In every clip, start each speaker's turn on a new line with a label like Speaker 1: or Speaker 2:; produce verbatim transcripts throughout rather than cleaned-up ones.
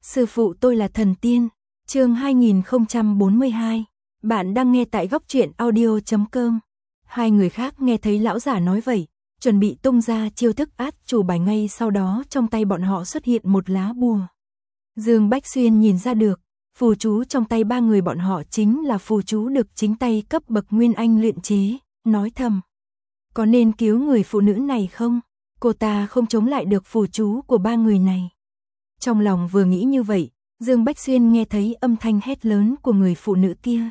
Speaker 1: Sư phụ tôi là thần tiên. Chương hai nghìn không trăm bốn mươi hai. Bạn đang nghe tại góc truyện audio chấm com. Hai người khác nghe thấy lão giả nói vậy, chuẩn bị tung ra chiêu thức át chủ bài, ngay sau đó trong tay bọn họ xuất hiện một lá bùa. Dương Bách Xuyên nhìn ra được, phù chú trong tay ba người bọn họ chính là phù chú được chính tay cấp bậc Nguyên Anh luyện chế, nói thầm. Có nên cứu người phụ nữ này không? Cô ta không chống lại được phù chú của ba người này. Trong lòng vừa nghĩ như vậy, Dương Bách Xuyên nghe thấy âm thanh hét lớn của người phụ nữ kia.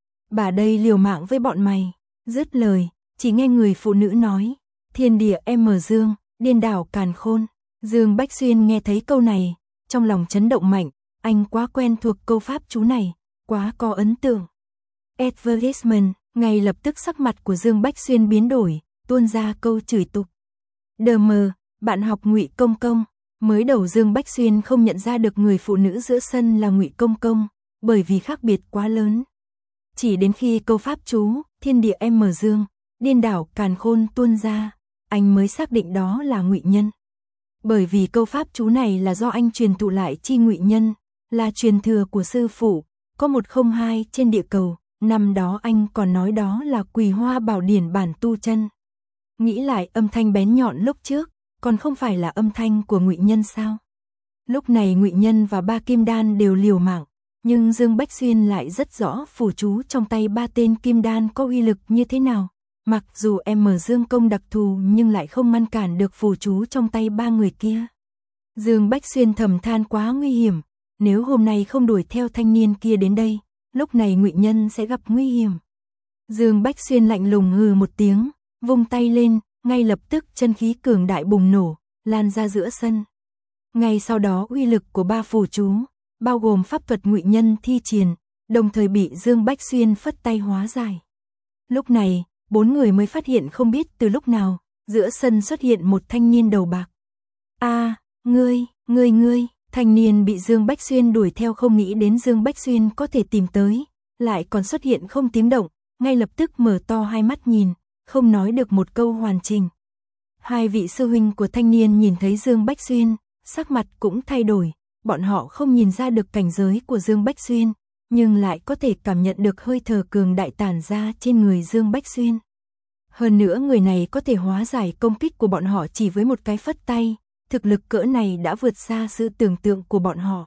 Speaker 1: Bà đây liều mạng với bọn mày. Dứt lời, chỉ nghe người phụ nữ nói, thiên địa em mở dương, điên đảo càn khôn. Dương Bách Xuyên nghe thấy câu này, trong lòng chấn động mạnh, anh quá quen thuộc câu pháp chú này, quá có ấn tượng. Advertisement, ngay lập tức sắc mặt của Dương Bách Xuyên biến đổi, tuôn ra câu chửi tục. Đờ mờ, bạn học Ngụy Công Công. Mới đầu Dương Bách Xuyên không nhận ra được người phụ nữ giữa sân là Ngụy Công Công, bởi vì khác biệt quá lớn. Chỉ đến khi câu pháp chú, thiên địa em mở dương, điên đảo càn khôn tuôn ra, anh mới xác định đó là Ngụy Nhân. Bởi vì câu pháp chú này là do anh truyền thụ lại chi Ngụy Nhân, là truyền thừa của sư phụ, có một không hai trên địa cầu, năm đó anh còn nói đó là Quỳ Hoa Bảo Điển bản tu chân. Nghĩ lại âm thanh bén nhọn lúc trước, còn không phải là âm thanh của Ngụy Nhân sao? Lúc này Ngụy Nhân và ba kim đan đều liều mạng, nhưng Dương Bách Xuyên lại rất rõ phù chú trong tay ba tên kim đan có uy lực như thế nào. Mặc dù em mở dương công đặc thù nhưng lại không ngăn cản được phù chú trong tay ba người kia. Dương Bách Xuyên thầm than quá nguy hiểm, nếu hôm nay không đuổi theo thanh niên kia đến đây, lúc này Ngụy Nhân sẽ gặp nguy hiểm. Dương Bách Xuyên lạnh lùng hừ một tiếng, vung tay lên, ngay lập tức chân khí cường đại bùng nổ, lan ra giữa sân. Ngay sau đó uy lực của ba phù chú, bao gồm pháp thuật Ngụy Nhân thi triển, đồng thời bị Dương Bách Xuyên phất tay hóa giải. Lúc này, bốn người mới phát hiện không biết từ lúc nào, giữa sân xuất hiện một thanh niên đầu bạc. A, à, ngươi, ngươi ngươi, thanh niên bị Dương Bách Xuyên đuổi theo không nghĩ đến Dương Bách Xuyên có thể tìm tới, lại còn xuất hiện không tiếng động, ngay lập tức mở to hai mắt nhìn, không nói được một câu hoàn chỉnh. Hai vị sư huynh của thanh niên nhìn thấy Dương Bách Xuyên, sắc mặt cũng thay đổi, bọn họ không nhìn ra được cảnh giới của Dương Bách Xuyên, nhưng lại có thể cảm nhận được hơi thở cường đại tản ra trên người Dương Bách Xuyên. Hơn nữa người này có thể hóa giải công kích của bọn họ chỉ với một cái phất tay, thực lực cỡ này đã vượt xa sự tưởng tượng của bọn họ.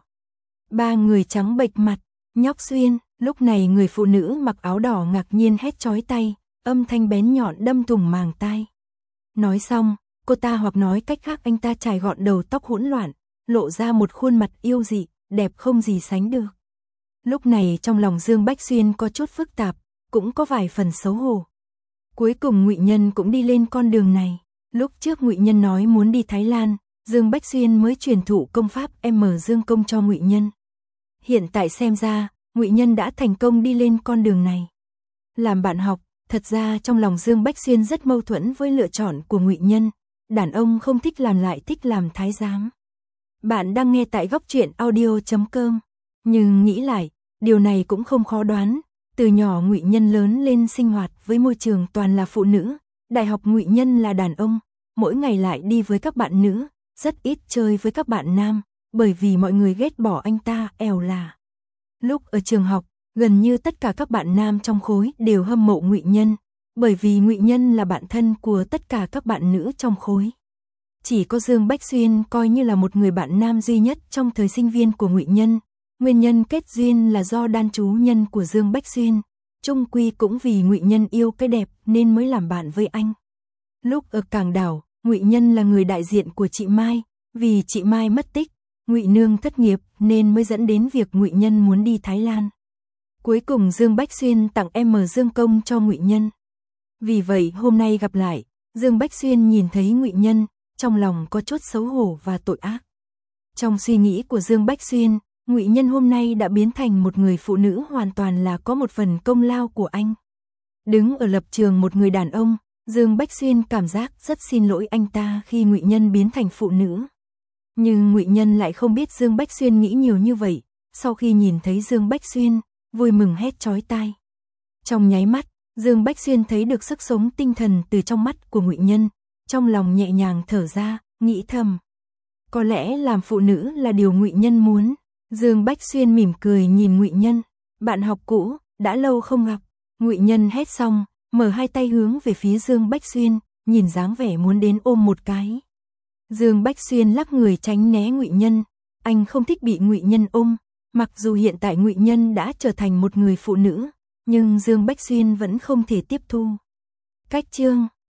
Speaker 1: Ba người trắng bệch mặt, nhóc Xuyên, lúc này người phụ nữ mặc áo đỏ ngạc nhiên hét chói tay, âm thanh bén nhọn đâm thủng màng tai. Nói xong, cô ta hoặc nói cách khác anh ta chải gọn đầu tóc hỗn loạn, lộ ra một khuôn mặt yêu dị, đẹp không gì sánh được. Lúc này trong lòng Dương Bách Xuyên có chút phức tạp, cũng có vài phần xấu hổ. Cuối cùng Ngụy Nhân cũng đi lên con đường này. Lúc trước Ngụy Nhân nói muốn đi Thái Lan, Dương Bách Xuyên mới truyền thụ công pháp em mở dương công cho Ngụy Nhân. Hiện tại xem ra, Ngụy Nhân đã thành công đi lên con đường này. Làm bạn học, thật ra trong lòng Dương Bách Xuyên rất mâu thuẫn với lựa chọn của Ngụy Nhân, đàn ông không thích làm lại thích làm thái giám. Bạn đang nghe tại góc truyện audio chấm com, nhưng nghĩ lại, điều này cũng không khó đoán, từ nhỏ Ngụy Nhân lớn lên sinh hoạt với môi trường toàn là phụ nữ, đại học Ngụy Nhân là đàn ông, mỗi ngày lại đi với các bạn nữ, rất ít chơi với các bạn nam, bởi vì mọi người ghét bỏ anh ta ẻo là. Lúc ở trường học, gần như tất cả các bạn nam trong khối đều hâm mộ Ngụy Nhân, bởi vì Ngụy Nhân là bạn thân của tất cả các bạn nữ trong khối. Chỉ có Dương Bách Xuyên coi như là một người bạn nam duy nhất trong thời sinh viên của Ngụy Nhân. Nguyên nhân kết duyên là do đan chú nhân của Dương Bách Xuyên, chung quy cũng vì Ngụy Nhân yêu cái đẹp nên mới làm bạn với anh. Lúc ở Cảng Đảo, Ngụy Nhân là người đại diện của chị Mai, vì chị Mai mất tích, Ngụy Nương thất nghiệp nên mới dẫn đến việc Ngụy Nhân muốn đi Thái Lan. Cuối cùng Dương Bách Xuyên tặng em mở dương công cho Ngụy Nhân. Vì vậy hôm nay gặp lại, Dương Bách Xuyên nhìn thấy Ngụy Nhân, trong lòng có chút xấu hổ và tội ác. Trong suy nghĩ của Dương Bách Xuyên, Ngụy Nhân hôm nay đã biến thành một người phụ nữ hoàn toàn là có một phần công lao của anh. Đứng ở lập trường một người đàn ông, Dương Bách Xuyên cảm giác rất xin lỗi anh ta khi Ngụy Nhân biến thành phụ nữ. Nhưng Ngụy Nhân lại không biết Dương Bách Xuyên nghĩ nhiều như vậy, sau khi nhìn thấy Dương Bách Xuyên, vui mừng hét chói tai. Trong nháy mắt, Dương Bách Xuyên thấy được sức sống tinh thần từ trong mắt của Ngụy Nhân, trong lòng nhẹ nhàng thở ra, nghĩ thầm. Có lẽ làm phụ nữ là điều Ngụy Nhân muốn, Dương Bách Xuyên mỉm cười nhìn Ngụy Nhân, bạn học cũ, đã lâu không gặp. Ngụy Nhân hét xong, mở hai tay hướng về phía Dương Bách Xuyên, nhìn dáng vẻ muốn đến ôm một cái. Dương Bách Xuyên lắc người tránh né Ngụy Nhân, anh không thích bị Ngụy Nhân ôm, mặc dù hiện tại Ngụy Nhân đã trở thành một người phụ nữ, nhưng Dương Bách Xuyên vẫn không thể tiếp thu. Cách chương